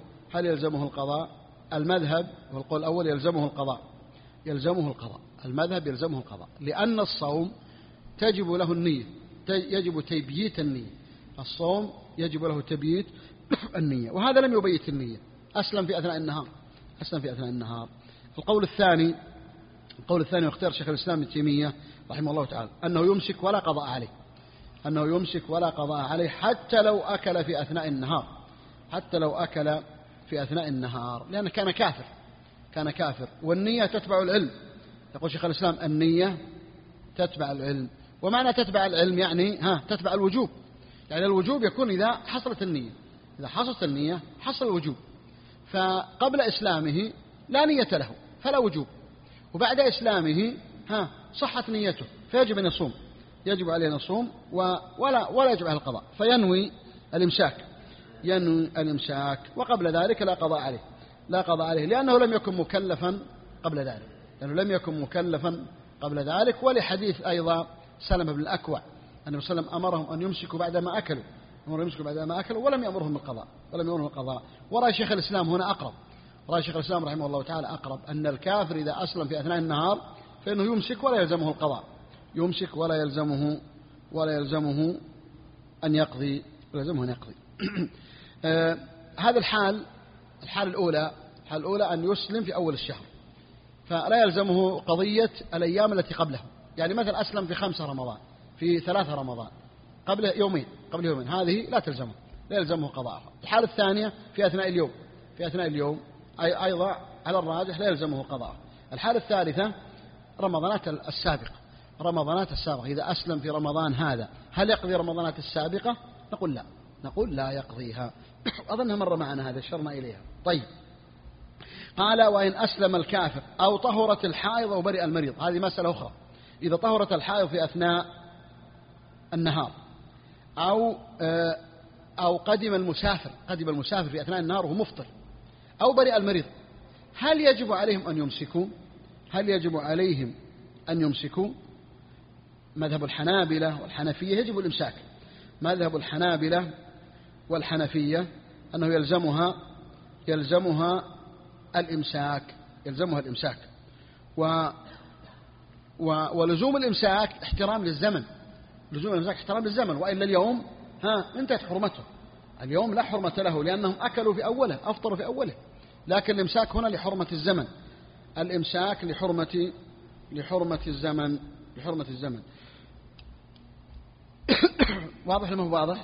Speaker 2: المذهب والقول الأول يلزمه القضاء، لأن الصوم تجب له النية، يجب تبييت النية. الصوم يجب له تبييت النية، وهذا لم يبيت النية، أسلم في أثناء النهار. القول الثاني واختار شيخ الإسلام ابن تيمية رحمه الله تعالى أنه يمسك ولا قضاء عليه حتى لو أكل في أثناء النهار، لأنه كان كافر والنية تتبع العلم. يقول شيخ الإسلام النية تتبع العلم. ومعنى تتبع العلم يعني تتبع الوجوب، يعني الوجوب يكون إذا حصلت النية حصل الوجوب. فقبل إسلامه لا نية له فلا وجوب، وبعد إسلامه صحت نيته فيجب أن يجب عليه أن يصوم ولا يجب عليه القضاء، فينوي الإمساك. وقبل ذلك لا قضاء عليه لأنه لم يكن مكلفا قبل ذلك. ولحديث أيضا سلمة بن الأكوع أن وسلم أمرهم أن يمسكوا بعدما أكلوا ولم يأمرهم بالقضاء. ورأي شيخ الإسلام هنا أقرب، رأي شيخ الإسلام رحمه الله تعالى أقرب، أن الكافر إذا أسلم في أثناء النهار فإنه يمسك ولا يلزمه القضاء، ولا يلزمه أن يقضي. هذا الحالة الأولى أن يسلم في أول الشهر، فلا يلزمه قضية الأيام التي قبله. يعني مثلا أسلم في 5 رمضان، في 3 رمضان، قبل يومين قبل يومين هذه لا تلزمه، لا يلزمه قضاءها. الحالة الثانية في أثناء اليوم أيضا على الراجح لا يلزمه قضاءها. الحالة الثالثة رمضانات السابقة، إذا أسلم في رمضان هذا هل يقضي رمضانات السابقة؟ نقول لا يقضيها. أظنها مر معنا هذا، اشرنا إليها. طيب، قال وإن أسلم الكافر أو طهرت الحائض أو برئ المريض، هذه مسألة أخرى. إذا طهرت الحائض في أثناء النهار أو قدم المسافر في أثناء النهار وهو مفطر، أو برئ المريض، هل يجب عليهم أن يمسكوا؟ مذهب الحنابلة والحنفية يجب الإمساك. مذهب الحنابلة والحنفية أنه يلزمها الإمساك، ولزوم الإمساك احترام للزمن، وإلا اليوم انتهت حرمته. اليوم لا حرمة له لأنهم أكلوا في أوله، أفطروا في أوله، لكن الإمساك هنا لحرمة الزمن، الإمساك لحرمة الزمن. واضح لما هو واضح؟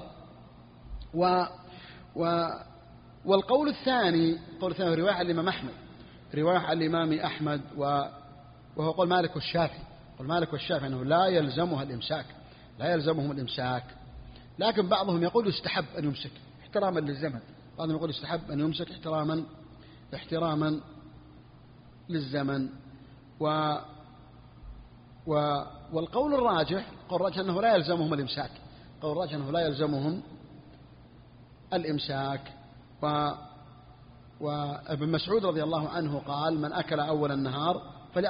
Speaker 2: والقول الثاني رواية عن الإمام أحمد، وهو قول مالك والشافعي أنه لا يلزمهم الإمساك، لكن بعضهم يقول يستحب أن يمسك احتراما للزمن، بعضهم يقول يستحب أن يمسك احتراما للزمن. والقول الراجح أنه لا يلزمهم الإمساك. وابن مسعود رضي الله عنه قال من أكل أول النهار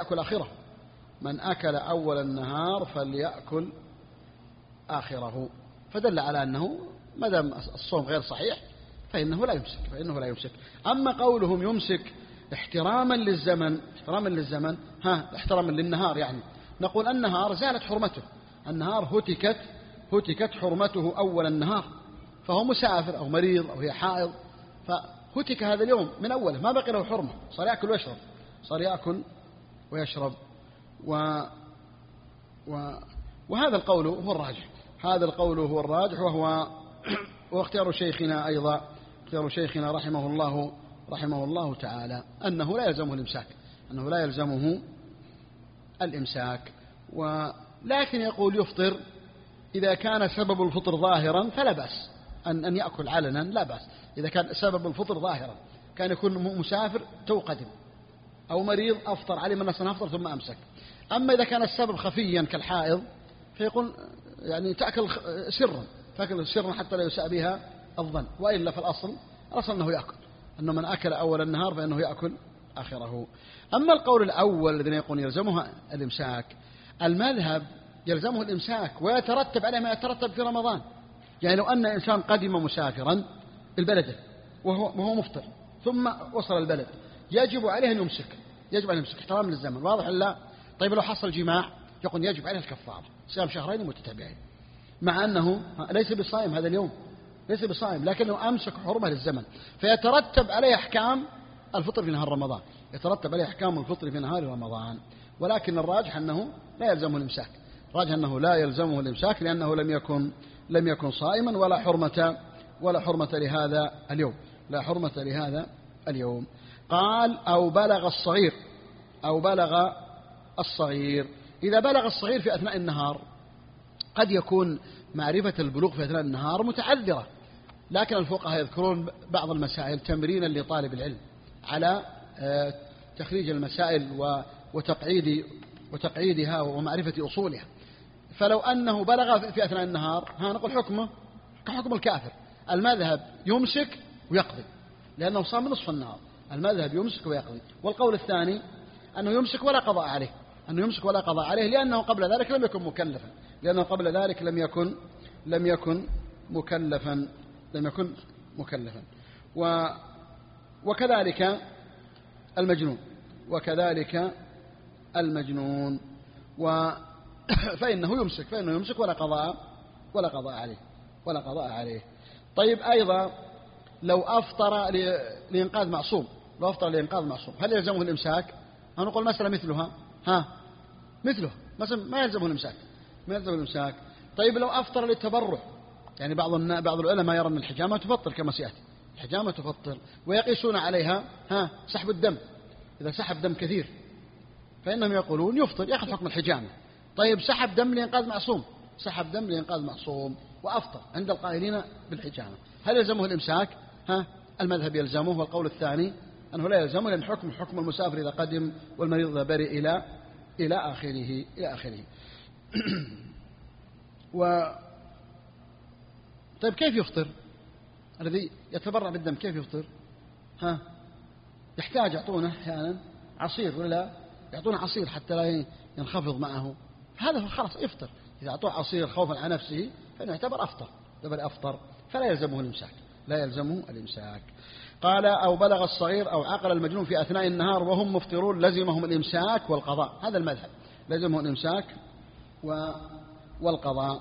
Speaker 2: فليأكل آخره، فدل على أنه ما دام الصوم غير صحيح فإنه لا يمسك. أما قولهم يمسك احتراما للزمن احتراما للنهار، يعني نقول النهار زالت حرمته، النهار هتكت حرمته أول النهار، فهو مسافر أو مريض أو هي حائض، فهتك هذا اليوم من أوله، ما بقي له حرمة، صار يأكل ويشرب. وهذا القول هو الراجح، وهو اختيار شيخنا أيضا، رحمه الله تعالى، أنه لا يلزمه الإمساك. ولكن يقول يفطر إذا كان سبب الفطر ظاهرا فلا بأس أن يأكل علنا، لا بأس إذا كان سبب الفطر ظاهرا، كان يكون مسافر تو قدم أو مريض أفطر، علم الناس أنه أفطر ثم أمسك. أما إذا كان السبب خفيا كالحائض فيقول يعني تأكل سرا حتى لا يساء بها الظن، وإلا فالأصل أنه يأكل، أنه من أكل أول النهار فإنه يأكل آخره. أما القول الأول الذين يقولون يلزمها الإمساك، المذهب يلزمه الإمساك ويترتب عليه ما يترتب في رمضان. يعني لو أن إنسان قدم مسافرا البلد وهو مفطر ثم وصل البلد، يجب عليه أن يمسك احترام للزمن، واضح لا؟ طيب لو حصل جماع يقول يجب عليه الكفارة، صيام شهرين متتابعين، مع أنه ليس بصائم هذا اليوم، لكنه أمسك حرمة للزمن، فيترتب عليه أحكام الفطر في نهار رمضان. ولكن الراجح أنه لا يلزمه الإمساك، لأنه لم يكن صائما، ولا حرمة لهذا اليوم. قال أو بلغ الصغير. إذا بلغ الصغير في أثناء النهار، قد يكون معرفة البلوغ في أثناء النهار متعذرة، لكن الفقهاء يذكرون بعض المسائل تمرينا لطالب العلم على تخريج المسائل وتقعيدها ومعرفة أصولها. فلو أنه بلغ في أثناء النهار نقول حكمه كحكم الكافر. المذهب يمسك ويقضي لأنه صام من نصف النهار، المذهب يمسك ويقضي. والقول الثاني أنه يمسك ولا قضاء عليه، لأنه قبل ذلك لم يكن مكلفا. وكذلك المجنون فإنه يمسك ولا قضاء عليه. طيب أيضا لو أفطر لإنقاذ معصوم، هل يلزمه الإمساك؟ نقول مسألة مثلها مثله مثلا ما يلزمه الإمساك. طيب لو أفطر للتبرع يعني بعض العلماء يرى أن الحجامة تفطر كما سيأتي، الحجامة تفطر، ويقيسون عليها سحب الدم، إذا سحب دم كثير فإنهم يقولون يفطر، يأخذ حكم الحجامة. طيب سحب دم لإنقاذ معصوم، سحب دم لإنقاذ معصوم وأفطر عند القائلين بالحجامة، هل يلزمه الإمساك؟ المذهب يلزمه، والقول الثاني أنه لا يلزمه، لأن حكم المسافر إذا قدم والمريض إذا برئ إلى آخره. طيب كيف يفطر الذي يتبرع بالدم؟ كيف يفطر؟ يحتاج يعطونه أحيانا عصير، ولا لا يعطونه عصير حتى لا ينخفض معه، هذا خلاص يفطر. إذا أعطوه عصير خوفا على نفسه فإنه يعتبر أفطر، فلا يلزمه الإمساك. قال أو بلغ الصغير أو عقل المجنون في أثناء النهار وهم مفطرون لزمهم الإمساك والقضاء، هذا المذهب، لزمهم الإمساك والقضاء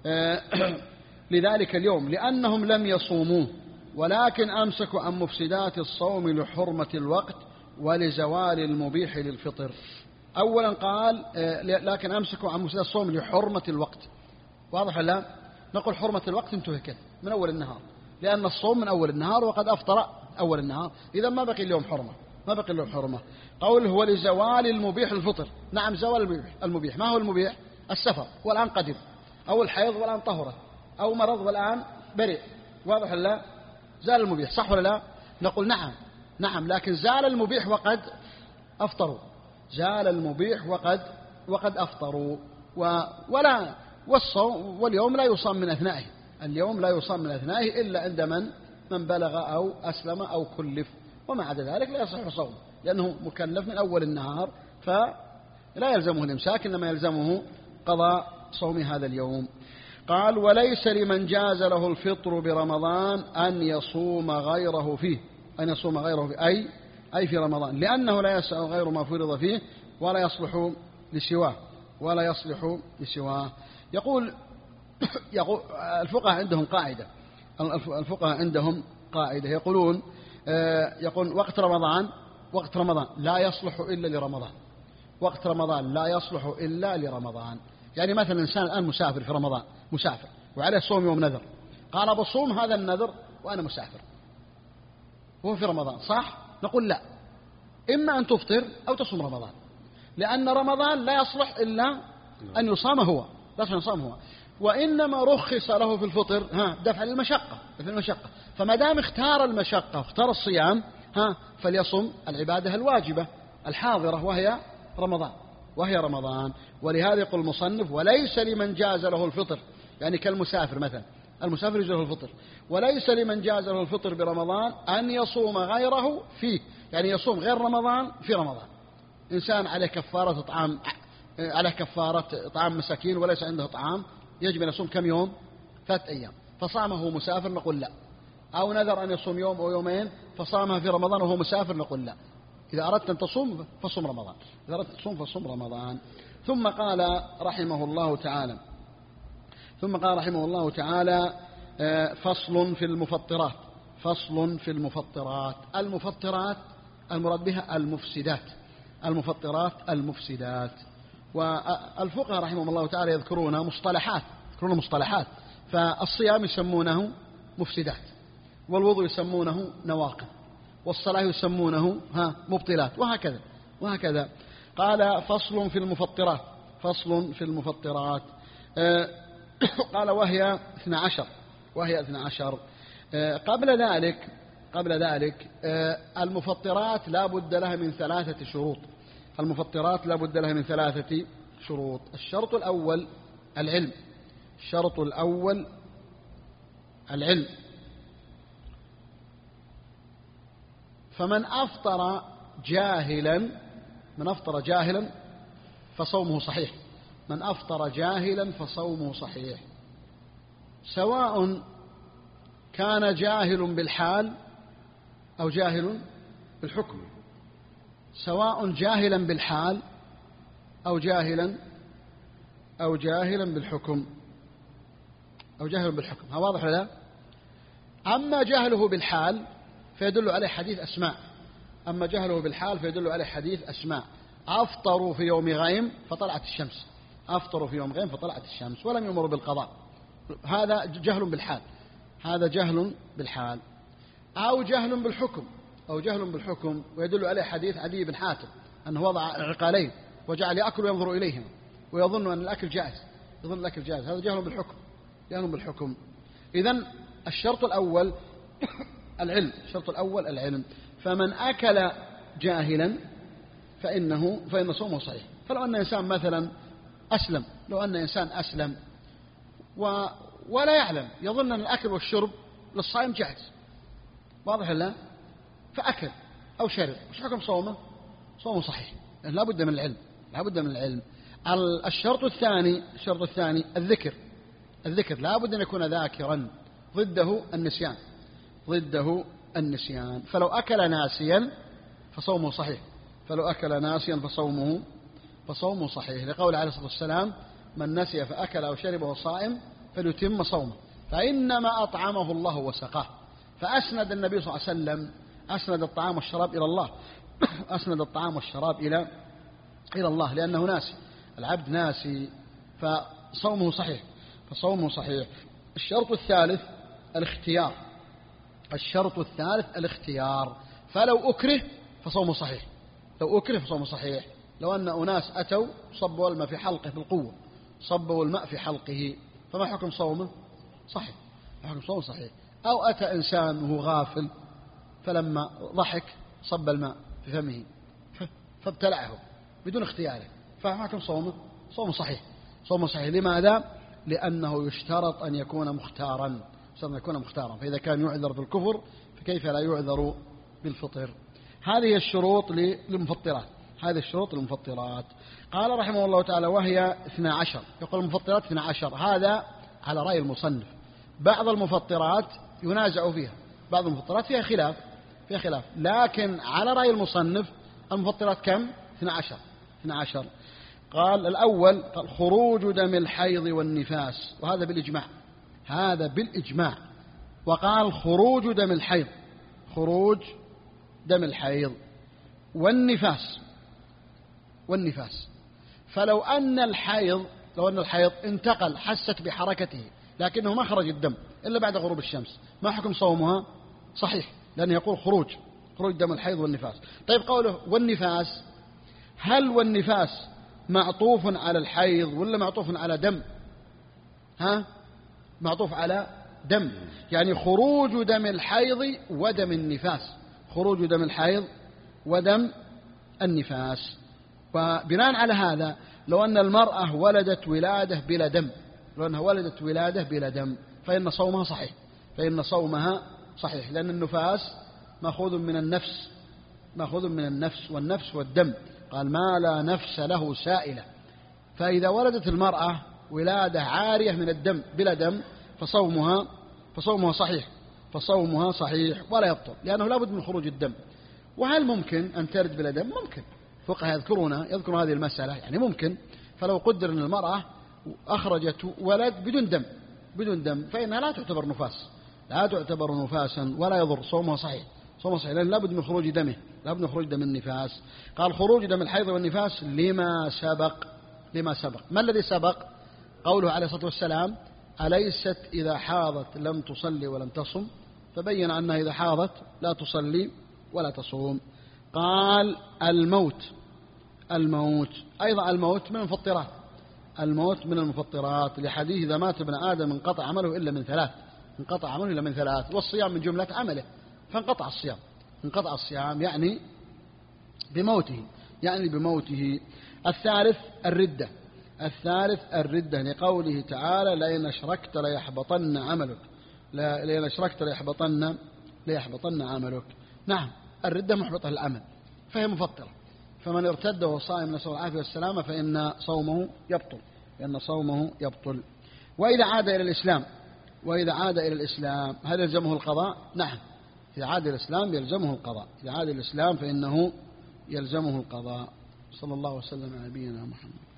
Speaker 2: لذلك اليوم، لأنهم لم يصوموه ولكن أمسكوا عن مفسدات الصوم لحرمة الوقت ولزوال المبيح للفطر. أولا قال لكن أمسكوا عن مفسدات الصوم لحرمة الوقت، واضح لا؟ نقول حرمة الوقت انتهكت من أول النهار، لأن الصوم من أول النهار وقد أفطر أول النهار، إذا ما بقي اليوم حرمة. قوله هو لزوال المبيح للفطر، نعم زوال المبيح. ما هو المبيح؟ السفر والآن قدر، أو الحيض والآن طهرت، أو مرض والآن برئ، واضح لا؟ زال المبيح، صح ولا لا؟ نقول نعم، لكن زال المبيح وقد أفطروا، زال المبيح وقد أفطروا، واليوم لا يصام من أثنائه، اليوم لا يصام من أثنائه إلا عند من بلغ أو أسلم أو كلف، وما عدا ذلك لا يصح صوم، لأنه مكلف من أول النهار، فلا يلزمه الإمساك، إنما يلزمه قضاء صوم هذا اليوم. قال وليس لمن جاز له الفطر برمضان أن يصوم غيره فيه، أي في رمضان، لأنه لا يسع غير ما فرض فيه ولا يصلح لسواه. يقول الفقهاء عندهم قاعدة، يقولون وقت رمضان لا يصلح إلا لرمضان، وقت رمضان لا يصلح إلا لرمضان. يعني مثلا إنسان الآن مسافر في رمضان، مسافر وعليه صوم يوم نذر، قال بصوم هذا النذر وأنا مسافر وهو في رمضان، صح؟ نقول لا، إما أن تفطر أو تصوم رمضان، لأن رمضان لا يصلح إلا أن يصام هو، وإنما رخص له في الفطر دفع المشقة، فما دام اختار المشقة واختار الصيام فليصم العبادة الواجبة الحاضرة وهي رمضان. ولهذا يقول المصنف وليس لمن جاز له الفطر، يعني كالمسافر مثلا، المسافر يجوز له الفطر، وليس لمن جاز له الفطر برمضان أن يصوم غيره فيه، يعني يصوم غير رمضان في رمضان. إنسان عليه كفارة طعام مساكين وليس عنده طعام، يجب أن يصوم كم يوم؟ 3 أيام، فصامه مسافر، نقول لا. أو نذر أن يصوم يوم أو يومين فصامها في رمضان وهو مسافر، نقول لا. إذا أردت أن تصوم فصوم رمضان. ثم قال رحمه الله تعالى فصل في المفطرات. المفطرات المراد بها المفسدات. والفقهاء رحمهم الله تعالى يذكرون مصطلحات، فالصيام يسمونه مفسدات، والوضوء يسمونه نواقض، والصلاة يسمونه مبطلات، وهكذا. قال فصل في المفطرات. قال وهي 12. قبل ذلك المفطرات لا بد لها من 3 شروط. الشرط الأول العلم. فمن أفطر جاهلا فصومه صحيح، سواء كان جاهل بالحال أو جاهل بالحكم، سواء جاهلا بالحال أو جاهلا بالحكم، ها واضح ولا لا؟ أما جهله بالحال فيدل عليه حديث أسماء، أفطروا في يوم غيم فطلعت الشمس، ولم يؤمروا بالقضاء، هذا جهل بالحال، هذا جهل بالحال، أو جهل بالحكم، أو جهل بالحكم، ويدل عليه حديث عدي بن حاتم أنه وضع عقالين وجعل يأكل وينظر إليهما ويظن أن الأكل جائز، يظن الأكل جائز، هذا جهل بالحكم، جهل بالحكم. إذن الشرط الأول العلم، الشرط الأول العلم. فمن أكل جاهلا فإن صومه صحيح. فلو أن إنسان مثلا أسلم، لو أن إنسان أسلم ولا يعلم، يظن أن الأكل والشرب للصائم جائز، واضح لا؟ فأكل أو شرب، وش حكم صومه؟ صومه صحيح، لا بد من العلم، لا بد من العلم. الشرط الثاني الذكر لا بد أن يكون ذاكرا، ضده النسيان، ضده النسيان. فلو أكل ناسيا فصومه صحيح، فلو أكل ناسيا فصومه صحيح، لقول عليه الصلاة والسلام: من نسي فأكل أو شرب وهو صائم فليتم صومه فإنما أطعمه الله وسقاه. فأسند النبي صلى الله عليه وسلم أسند الطعام والشراب إلى الله أسند الطعام والشراب إلى الله، لأنه ناسي، العبد ناسي، فصومه صحيح، الشرط الثالث الاختيار. فلو أكره فصومه صحيح، لو أن أناس أتوا صبوا الماء في حلقه بالقوة، صبوا الماء في حلقه، فما حكم صومه؟ صحيح، أو أتى إنسان وهو غافل فلما ضحك صب الماء في فمه فابتلعه بدون اختياره، فما حكم صومه؟ صومه صحيح. لماذا؟ لأنه يشترط أن يكون مختارا، فإذا كان يعذر بالكفر فكيف لا يعذر بالفطر؟ هذه الشروط للمفطرات. قال رحمه الله تعالى: وهي 12. يقول المفطرات 12، هذا على رأي المصنف. بعض المفطرات ينازع فيها، بعض المفطرات فيها خلاف، لكن على رأي المصنف المفطرات كم؟ 12. قال الأول خروج دم الحيض والنفاس، وهذا بالإجماع، وقال خروج دم الحيض والنفاس. فلو أن الحيض انتقل، حست بحركته لكنه ما خرج الدم إلا بعد غروب الشمس، ما حكم صومها؟ صحيح، لأنه يقول خروج دم الحيض والنفاس. طيب قوله والنفاس، هل والنفاس معطوف على الحيض ولا معطوف على دم؟ معطوف على دم، يعني خروج دم الحيض ودم النفاس. وبناء على هذا لو أن المرأة ولدت ولادة بلا دم فإن صومها صحيح، لأن النفاس مأخوذ من النفس والنفس والدم، قال: ما لا نفس له سائلة. فإذا ولدت المرأة ولادة عارية من الدم بلا دم فصومها صحيح ولا يبطل، لأنه لا بد من خروج الدم. وهل ممكن أن تلد بلا دم؟ ممكن، فقهاء يذكرون هذه المسألة، يعني ممكن. فلو قدر أن المرأة أخرجت ولد بدون دم فإنها لا تعتبر نفاسا ولا يضر، صومها صحيح، لأن لا بد من خروج دمه، دم النفاس. قال خروج دم الحيض والنفاس لما سبق. ما الذي سبق؟ قوله عليه الصلاة والسلام: أليست إذا حاضت لم تصلي ولم تصم، فبين أنها إذا حاضت لا تصلي ولا تصوم. قال الموت أيضا، الموت من المفطرات، لحديث: إذا مات ابن آدم انقطع عمله إلا من ثلاث، والصيام من جملة عمله، فانقطع الصيام يعني بموته. الثالث الردة، لقوله تعالى: لئن أشركت ليحبطن عملك. نعم، الردة محبطة العمل، فهي مفطرة، فمن ارتد وهو صائم نسأل الله العافية والسلامة فإن صومه يبطل. وإذا عاد إلى الإسلام هل يلزمه القضاء؟ نعم، إذا عاد إلى الإسلام يلزمه القضاء، فإنه يلزمه القضاء. صلى الله وسلم على نبينا محمد.